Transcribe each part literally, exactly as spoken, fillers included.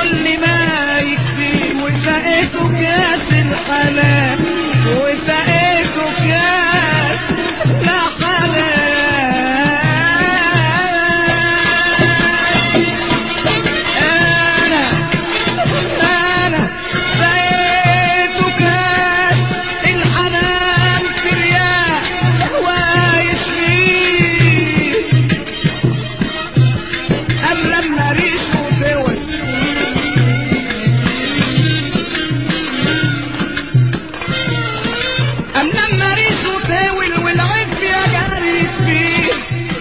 اللي ما يكفي وسقيته كاس الحنان وسقيته كاس لا حنان انا انا سقيته كاس الحنان في رياح ويشفيه ام لما ريشه دول ام لما ريشه دول والعيب يا جاري فيه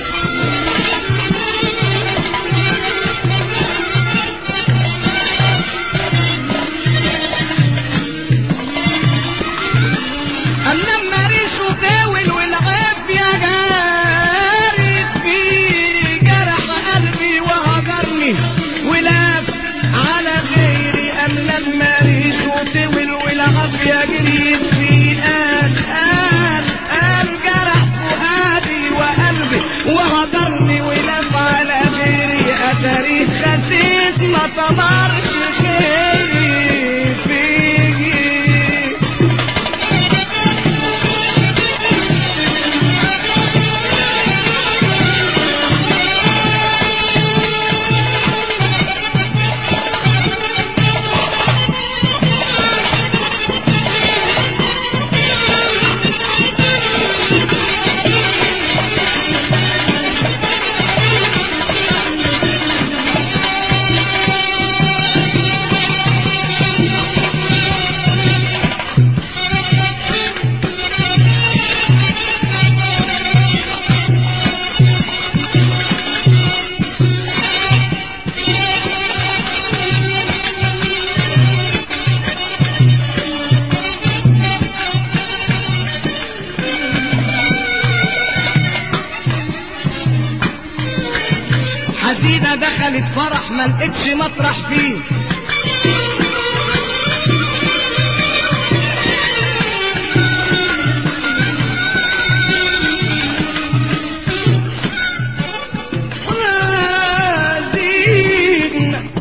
ام لما ريشه دول والعيب يا جاري فيه جرح قلبي وهجرني ولف على غيري ام لما ريشه دول والعيب يا جريت فيه قال قال قال جرح فؤادي وقلبي وهجرني ولف على غيري اتاريخ خسيس ما طمرش خيري فيه حزينة دخلت فرح ما لقيتش مطرح فيه حزينة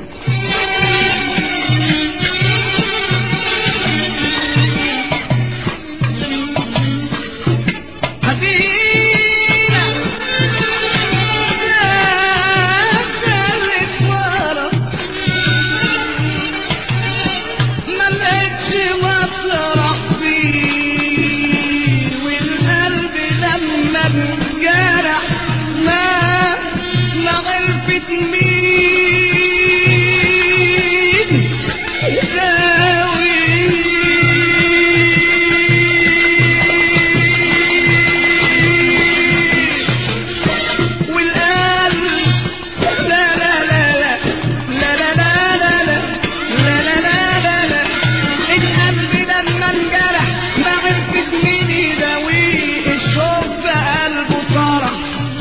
جرح ما ما عرفت مين يساوي والقلب لا لا لا لا لا لا لا لا لا لا لا لا لا القلب لما انجرح ما عرفت مين يداويه الشوق بقلبه طرح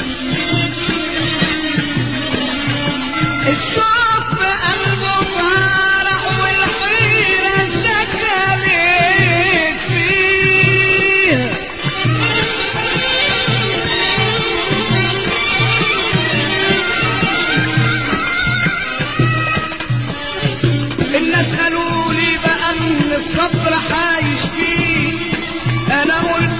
الشوق بقلبه طرح والحيرة سكنت فيه الناس قالوا لي بقى ان الصبر عايش فيه انا قلت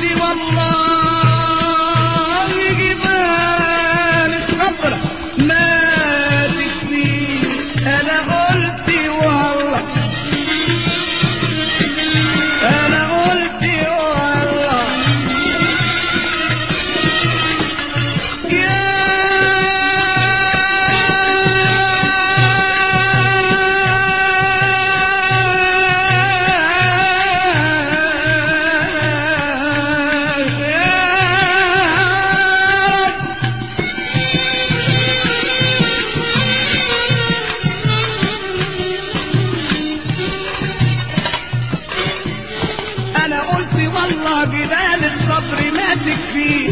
والله جبال الصبر ماتت فيه انا قلت والله انا قلت والله يا انا قلت والله جبال الصبر ما تكفيه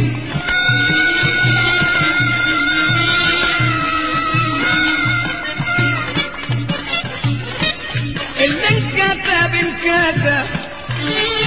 اللي انكتب انكتب